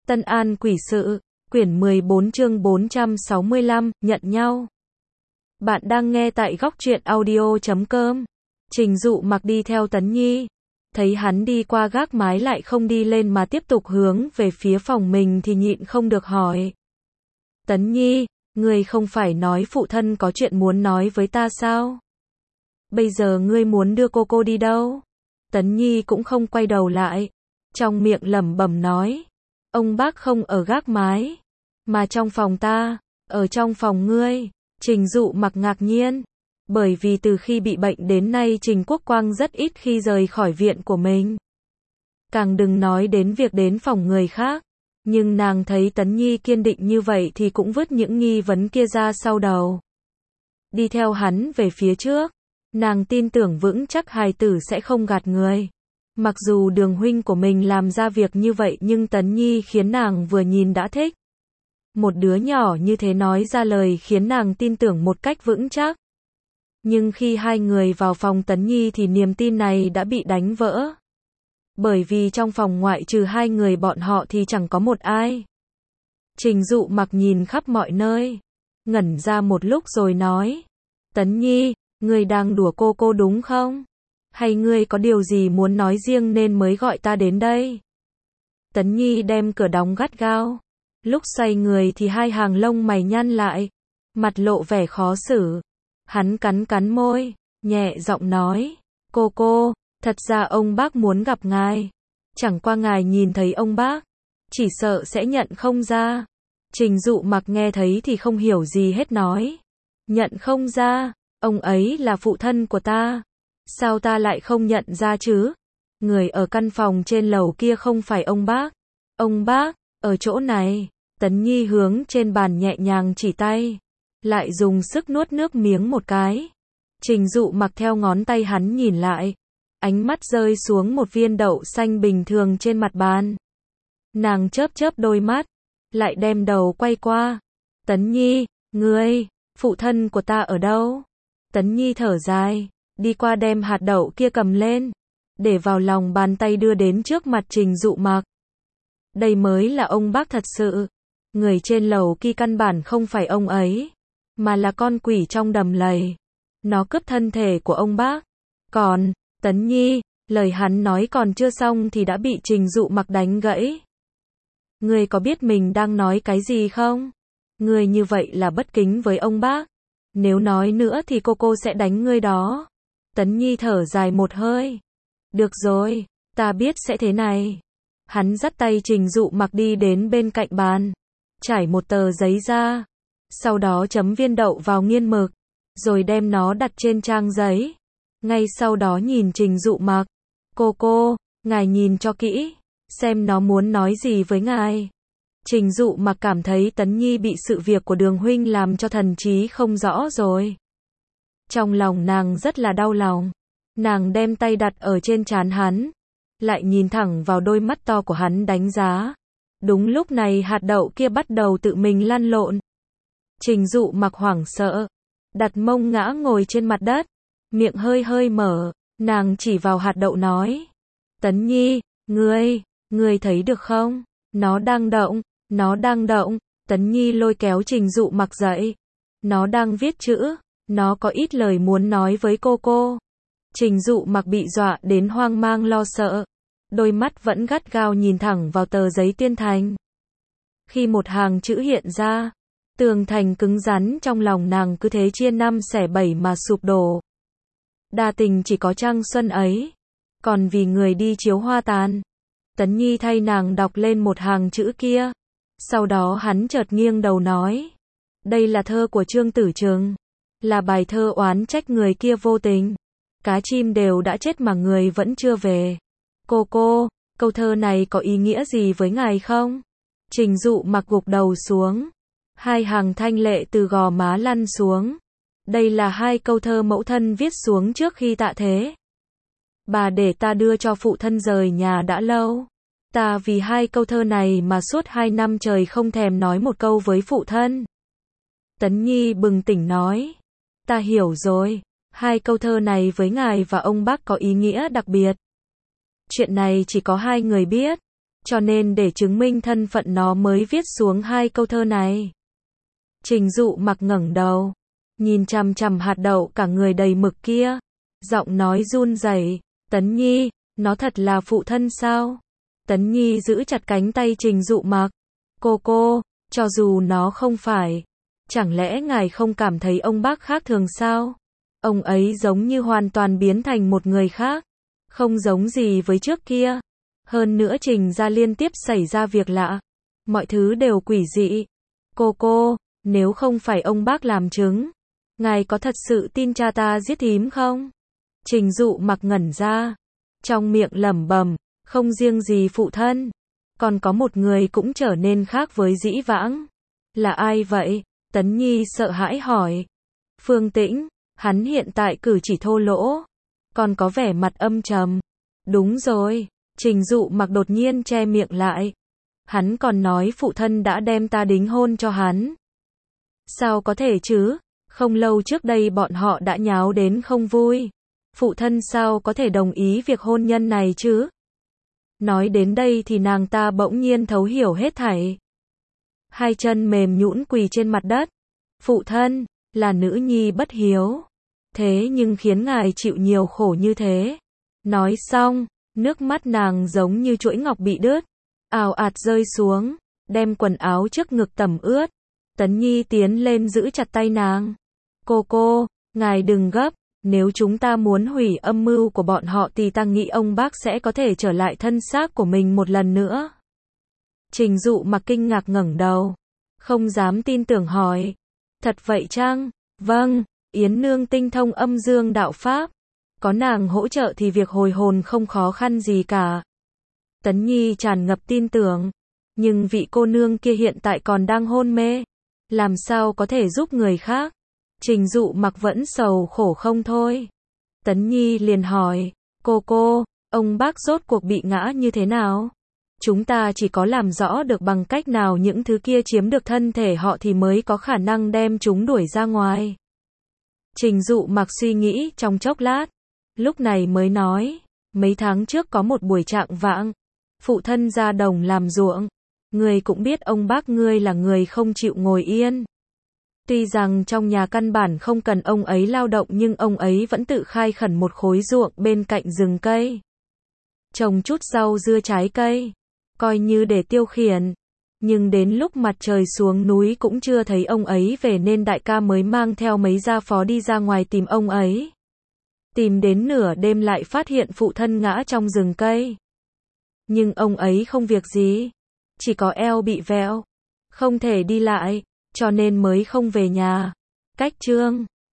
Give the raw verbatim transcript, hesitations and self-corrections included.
Tân An quỷ sự, quyển mười bốn chương bốn trăm sáu mươi lăm, nhận nhau. Bạn đang nghe tại góc truyện audio chấm com. Trình Dụ Mặc đi theo Tấn Nhi, thấy hắn đi qua gác mái lại không đi lên mà tiếp tục hướng về phía phòng mình thì nhịn không được hỏi. Tấn Nhi, ngươi không phải nói phụ thân có chuyện muốn nói với ta sao? Bây giờ ngươi muốn đưa cô cô đi đâu? Tấn Nhi cũng không quay đầu lại, trong miệng lẩm bẩm nói. Ông bác không ở gác mái, mà trong phòng ta, ở trong phòng ngươi. Trình Dụ Mặc ngạc nhiên, bởi vì từ khi bị bệnh đến nay Trình Quốc Quang rất ít khi rời khỏi viện của mình. Càng đừng nói đến việc đến phòng người khác, nhưng nàng thấy Tấn Nhi kiên định như vậy thì cũng vứt những nghi vấn kia ra sau đầu. Đi theo hắn về phía trước, nàng tin tưởng vững chắc hài tử sẽ không gạt người. Mặc dù Đường huynh của mình làm ra việc như vậy nhưng Tấn Nhi khiến nàng vừa nhìn đã thích. Một đứa nhỏ như thế nói ra lời khiến nàng tin tưởng một cách vững chắc. Nhưng khi hai người vào phòng Tấn Nhi thì niềm tin này đã bị đánh vỡ. Bởi vì trong phòng ngoại trừ hai người bọn họ thì chẳng có một ai. Trình Dụ Mặc nhìn khắp mọi nơi, ngẩn ra một lúc rồi nói. Tấn Nhi, ngươi đang đùa cô cô đúng không? Hay ngươi có điều gì muốn nói riêng nên mới gọi ta đến đây? Tấn Nhi đem cửa đóng gắt gao. Lúc xoay người thì hai hàng lông mày nhăn lại, mặt lộ vẻ khó xử. Hắn cắn cắn môi, nhẹ giọng nói. Cô cô, thật ra ông bác muốn gặp ngài. Chẳng qua ngài nhìn thấy ông bác, chỉ sợ sẽ nhận không ra. Trình Dụ Mặc nghe thấy thì không hiểu gì hết nói. Nhận không ra, ông ấy là phụ thân của ta. Sao ta lại không nhận ra chứ? Người ở căn phòng trên lầu kia không phải ông bác. Ông bác, ở chỗ này. Tấn Nhi hướng trên bàn nhẹ nhàng chỉ tay, lại dùng sức nuốt nước miếng một cái. Trình Dụ Mặc theo ngón tay hắn nhìn lại, ánh mắt rơi xuống một viên đậu xanh bình thường trên mặt bàn. Nàng chớp chớp đôi mắt, lại đem đầu quay qua. Tấn Nhi, ngươi, phụ thân của ta ở đâu? Tấn Nhi thở dài, đi qua đem hạt đậu kia cầm lên, để vào lòng bàn tay đưa đến trước mặt Trình Dụ Mặc. Đây mới là ông bác thật sự. Người trên lầu kia căn bản không phải ông ấy, mà là con quỷ trong đầm lầy. Nó cướp thân thể của ông bác. Còn, Tấn Nhi, lời hắn nói còn chưa xong thì đã bị Trình Dụ Mặc đánh gãy. Ngươi có biết mình đang nói cái gì không? Ngươi như vậy là bất kính với ông bác. Nếu nói nữa thì cô cô sẽ đánh ngươi đó. Tấn Nhi thở dài một hơi. Được rồi, ta biết sẽ thế này. Hắn dắt tay Trình Dụ Mặc đi đến bên cạnh bàn, trải một tờ giấy ra, sau đó chấm viên đậu vào nghiên mực, rồi đem nó đặt trên trang giấy. Ngay sau đó nhìn Trình Dụ Mặc. Cô cô, ngài nhìn cho kỹ, xem nó muốn nói gì với ngài. Trình Dụ Mặc cảm thấy Tấn Nhi bị sự việc của Đường huynh làm cho thần trí không rõ rồi. Trong lòng nàng rất là đau lòng. Nàng đem tay đặt ở trên trán hắn, lại nhìn thẳng vào đôi mắt to của hắn đánh giá. Đúng lúc này hạt đậu kia bắt đầu tự mình lăn lộn. Trình Dụ Mặc hoảng sợ, đặt mông ngã ngồi trên mặt đất, miệng hơi hơi mở, nàng chỉ vào hạt đậu nói. Tấn Nhi, ngươi, ngươi thấy được không? Nó đang động, nó đang động. Tấn Nhi lôi kéo Trình Dụ Mặc dậy. Nó đang viết chữ, nó có ít lời muốn nói với cô cô. Trình Dụ Mặc bị dọa đến hoang mang lo sợ, đôi mắt vẫn gắt gao nhìn thẳng vào tờ giấy tuyên thành. Khi một hàng chữ hiện ra, tường thành cứng rắn trong lòng nàng cứ thế chia năm xẻ bảy mà sụp đổ. Đa tình chỉ có trăng xuân ấy, còn vì người đi chiếu hoa tàn. Tấn Nhi thay nàng đọc lên một hàng chữ kia. Sau đó hắn chợt nghiêng đầu nói. Đây là thơ của Trương Tử Trừng, là bài thơ oán trách người kia vô tình. Cá chim đều đã chết mà người vẫn chưa về. Cô cô, câu thơ này có ý nghĩa gì với ngài không? Trình Dụ Mặc gục đầu xuống, hai hàng thanh lệ từ gò má lăn xuống. Đây là hai câu thơ mẫu thân viết xuống trước khi tạ thế. Bà để ta đưa cho phụ thân rời nhà đã lâu. Ta vì hai câu thơ này mà suốt hai năm trời không thèm nói một câu với phụ thân. Tấn Nhi bừng tỉnh nói. Ta hiểu rồi, hai câu thơ này với ngài và ông bác có ý nghĩa đặc biệt. Chuyện này chỉ có hai người biết. cho nên để chứng minh thân phận nó mới viết xuống hai câu thơ này. Trình Dụ Mặc ngẩng đầu, nhìn chằm chằm hạt đậu cả người đầy mực kia, giọng nói run rẩy, Tấn Nhi, nó thật là phụ thân sao? Tấn Nhi giữ chặt cánh tay Trình Dụ Mặc. Cô cô, cho dù nó không phải, chẳng lẽ ngài không cảm thấy ông bác khác thường sao? Ông ấy giống như hoàn toàn biến thành một người khác, không giống gì với trước kia. Hơn nữa Trình gia liên tiếp xảy ra việc lạ, mọi thứ đều quỷ dị. Cô cô, nếu không phải ông bác làm chứng, ngài có thật sự tin cha ta giết thím không? Trình Dụ Mặc ngẩn ra, trong miệng lẩm bẩm, không riêng gì phụ thân, còn có một người cũng trở nên khác với dĩ vãng. Là ai vậy? Tấn Nhi sợ hãi hỏi. Phương Tĩnh, hắn hiện tại cử chỉ thô lỗ, còn có vẻ mặt âm trầm. Đúng rồi, Trình Dụ Mặc đột nhiên che miệng lại. Hắn còn nói phụ thân đã đem ta đính hôn cho hắn. Sao có thể chứ? Không lâu trước đây bọn họ đã nháo đến không vui. Phụ thân sao có thể đồng ý việc hôn nhân này chứ? Nói đến đây thì nàng ta bỗng nhiên thấu hiểu hết thảy. Hai chân mềm nhũn quỳ trên mặt đất. Phụ thân, là nữ nhi bất hiếu. Thế nhưng khiến ngài chịu nhiều khổ như thế. Nói xong, nước mắt nàng giống như chuỗi ngọc bị đứt, ào ạt rơi xuống, đem quần áo trước ngực tẩm ướt. Tấn Nhi tiến lên giữ chặt tay nàng. Cô cô, ngài đừng gấp, nếu chúng ta muốn hủy âm mưu của bọn họ thì ta nghĩ ông bác sẽ có thể trở lại thân xác của mình một lần nữa. Trình Dụ Mặc kinh ngạc ngẩng đầu, không dám tin tưởng hỏi. Thật vậy chăng? Vâng, Yến Nương tinh thông âm dương đạo pháp. Có nàng hỗ trợ thì việc hồi hồn không khó khăn gì cả. Tấn Nhi tràn ngập tin tưởng. Nhưng vị cô nương kia hiện tại còn đang hôn mê. Làm sao có thể giúp người khác? Trình Dụ Mặc vẫn sầu khổ không thôi. Tấn Nhi liền hỏi. Cô cô, ông bác rốt cuộc bị ngã như thế nào? Chúng ta chỉ có làm rõ được bằng cách nào những thứ kia chiếm được thân thể họ thì mới có khả năng đem chúng đuổi ra ngoài. Trình Dụ Mặc suy nghĩ trong chốc lát, lúc này mới nói, mấy tháng trước có một buổi trạng vạng, phụ thân ra đồng làm ruộng, người cũng biết ông bác ngươi là người không chịu ngồi yên. Tuy rằng trong nhà căn bản không cần ông ấy lao động nhưng ông ấy vẫn tự khai khẩn một khối ruộng bên cạnh rừng cây. Trồng chút rau dưa trái cây, coi như để tiêu khiển. Nhưng đến lúc mặt trời xuống núi cũng chưa thấy ông ấy về nên đại ca mới mang theo mấy gia phó đi ra ngoài tìm ông ấy. Tìm đến nửa đêm lại phát hiện phụ thân ngã trong rừng cây. Nhưng ông ấy không việc gì, chỉ có eo bị vẹo, không thể đi lại, cho nên mới không về nhà. Cách chương